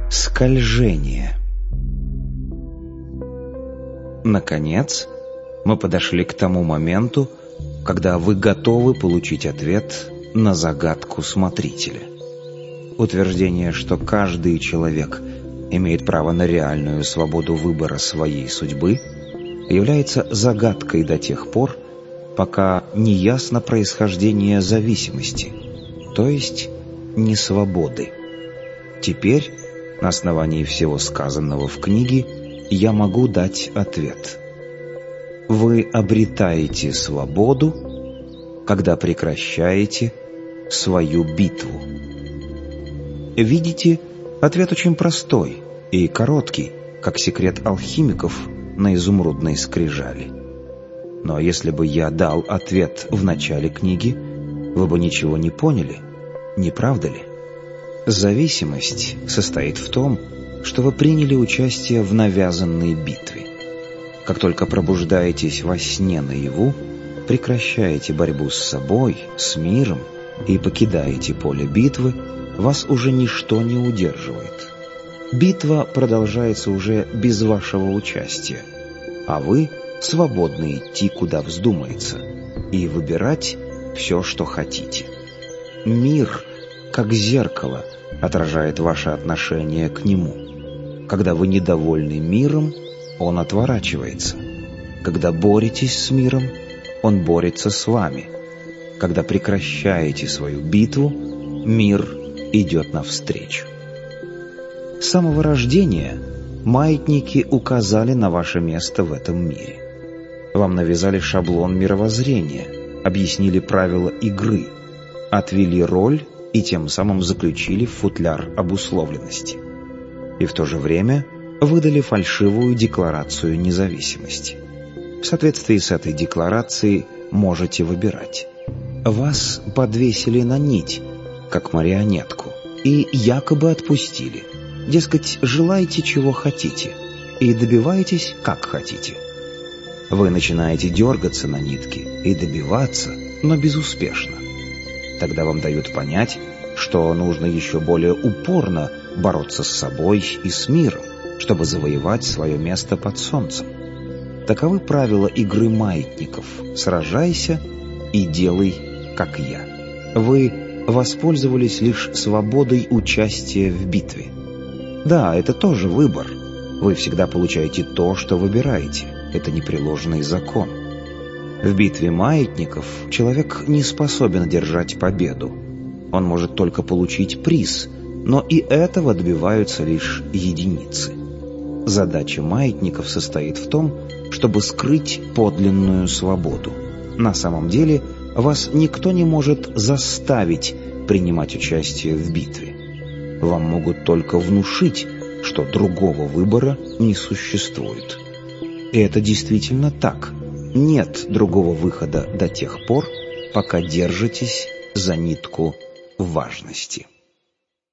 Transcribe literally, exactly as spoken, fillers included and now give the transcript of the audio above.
Скольжение. Наконец, мы подошли к тому моменту, когда вы готовы получить ответ на загадку смотрителя. Утверждение, что каждый человек имеет право на реальную свободу выбора своей судьбы, является загадкой до тех пор, пока не ясно происхождение зависимости, то есть несвободы. Теперь, на основании всего сказанного в книге, я могу дать ответ. Вы обретаете свободу, когда прекращаете свою битву. Видите, ответ очень простой и короткий, как секрет алхимиков на изумрудной скрижали. Но если бы я дал ответ в начале книги, вы бы ничего не поняли, не правда ли? Зависимость состоит в том, что вы приняли участие в навязанной битве. Как только пробуждаетесь во сне наяву, прекращаете борьбу с собой, с миром и покидаете поле битвы, вас уже ничто не удерживает. Битва продолжается уже без вашего участия, а вы свободны идти, куда вздумается, и выбирать все, что хотите. Мир, как зеркало, отражает ваше отношение к нему. Когда вы недовольны миром, он отворачивается. Когда боретесь с миром, он борется с вами. Когда прекращаете свою битву, мир идет навстречу. С самого рождения маятники указали на ваше место в этом мире. Вам навязали шаблон мировоззрения, объяснили правила игры, отвели роль и тем самым заключили в футляр обусловленности. И в то же время выдали фальшивую декларацию независимости. В соответствии с этой декларацией можете выбирать. Вас подвесили на нить, как марионетку, и якобы отпустили. Дескать, желайте, чего хотите, и добивайтесь, как хотите. Вы начинаете дергаться на нитке и добиваться, но безуспешно. Тогда вам дают понять, что нужно еще более упорно бороться с собой и с миром, чтобы завоевать свое место под солнцем. Таковы правила игры маятников. Сражайся и делай, как я. Вы воспользовались лишь свободой участия в битве. Да, это тоже выбор. Вы всегда получаете то, что выбираете. Это непреложный закон. В битве маятников человек не способен одержать победу. Он может только получить приз, но и этого добиваются лишь единицы. Задача маятников состоит в том, чтобы скрыть подлинную свободу. На самом деле, вас никто не может заставить принимать участие в битве. Вам могут только внушить, что другого выбора не существует. И это действительно так. Нет другого выхода до тех пор, пока держитесь за нитку важности.